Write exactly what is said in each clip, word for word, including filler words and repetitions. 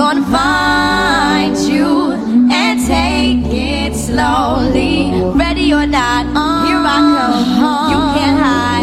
Gonna find you and take it slowly. Ready or not, here I come. You can't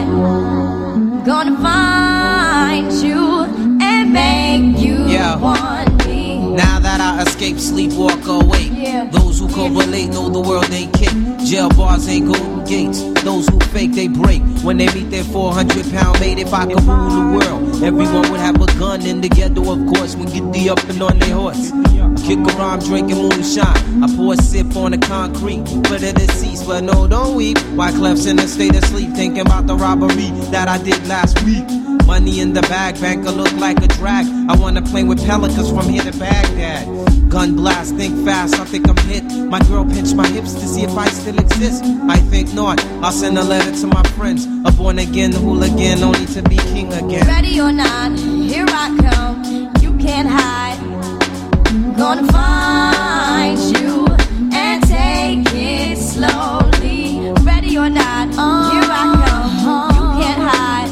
hide. Gonna find you and make you yeah. want me. Now that I escape, sleep, walk awake. Yeah. Those who correlate know the world ain't kick. Jail bars ain't golden gates. Those who fake, they break. When they meet their four hundred pound mate, if I could rule the world, everyone would have a gun in the ghetto, of course, when get the up and on their horse. Kick around drinking moonshine. I pour a sip on the concrete for the deceased, but no, don't weep. Wyclef's in a state of sleep, thinking about the robbery that I did last week. Money in the bag, banker look like a drag. I wanna play with pelicans from here to Baghdad. Gun blast, think fast, I think I'm hit. My girl pinched my hips to see if I still exist. I think not, I'll send a letter to my friends. A born again hooligan, only to be king again. Ready or not, here I come. You can't hide. Gonna find you and take it slowly. Ready or not, here I come. You can't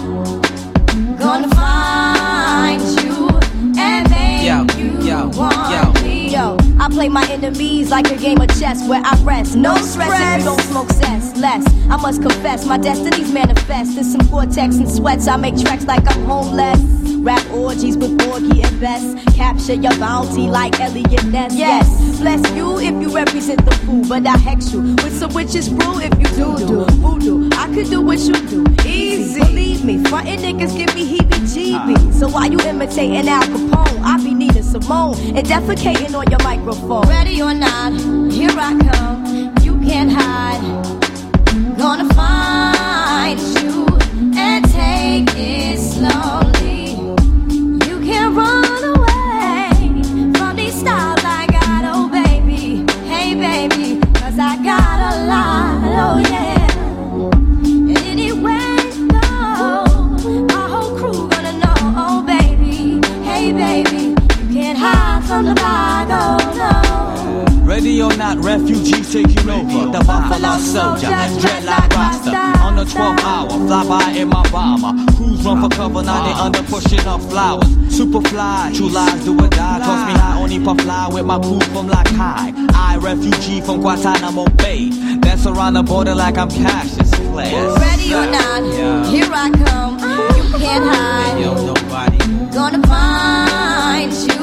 hide. Gonna find you and make yo, you yo, want yo. me. Yo, I play my enemies like a game of chess where I rest. No stress if you don't smoke cess. Less, I must confess, my destinies manifest. In some Gore-Tex and sweats, I make tracks like I'm homeless. Rap orgies with Borgie and Best. Capture your bounty like Elliot Ness. Yes, bless you if you represent the fool, but I hex you with some witches brew if you do do voodoo. I could do what you do, easy. Believe me, frontin' niggas give me heebie-jeebies. So why you imitating Al Capone? I be needing Simone and defecating on your microphone. Ready or not, here I come. You can't hide. Gonna find you and take it slowly. You can't run away from these styles I got, oh baby. Hey baby, cause I got a lot, oh yeah. And anywhere you go, my whole crew gonna know, oh baby. Hey baby, you can't hide from the bag, oh no. Ready or not, refugees taking over. The Buffalo Soldier, dreadlock roster. On the twelfth hour, fly by in my bomber. Crews run for cover, now they under pushing up flowers. Superfly, true lies do or die. Toss me high, only puff fly with my crew from like high. I, refugee from Guantanamo Bay. Dance around the border like I'm Cassius Clay. Ready or not, here I come. You can't hide. Yo, nobody. Gonna find you